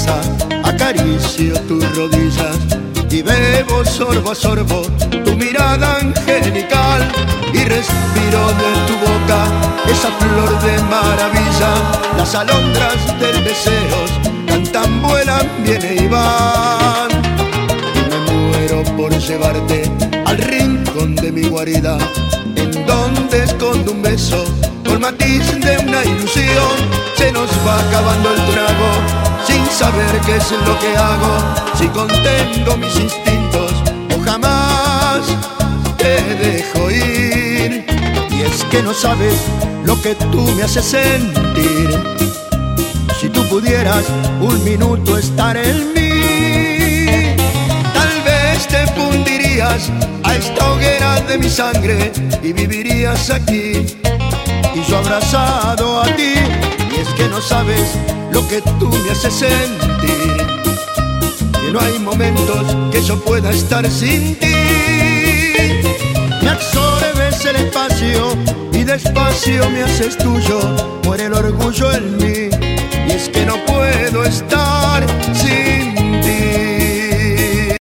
cabeza, acaricio tus rodillas y bebo sorbo a sorbo tu mirada angelical y respiro de tu boca esa flor de maravilla. Las alondras del deseo cantan, vuelan, vienen y van. Y me muero por llevarte al rincón de mi guarida, en donde escondo un beso con matiz de una ilusión. Se nos va acabando el trago sin saber qué es lo que hago, si contengo mis instintos o jamás te dejo ir. Y es que no sabes lo que tú me haces sentir. Si tú pudieras un minuto estar en mí, tal vez te fundirías a esta hoguera de mi sangre y vivirías aquí y yo abrazado a ti. Y es que no sabes lo que tú me haces sentir, que no hay momentos que yo pueda estar sin ti. Me absorbes el espacio y despacio me haces tuyo, muere el orgullo en mí. Y es que no puedo estar sin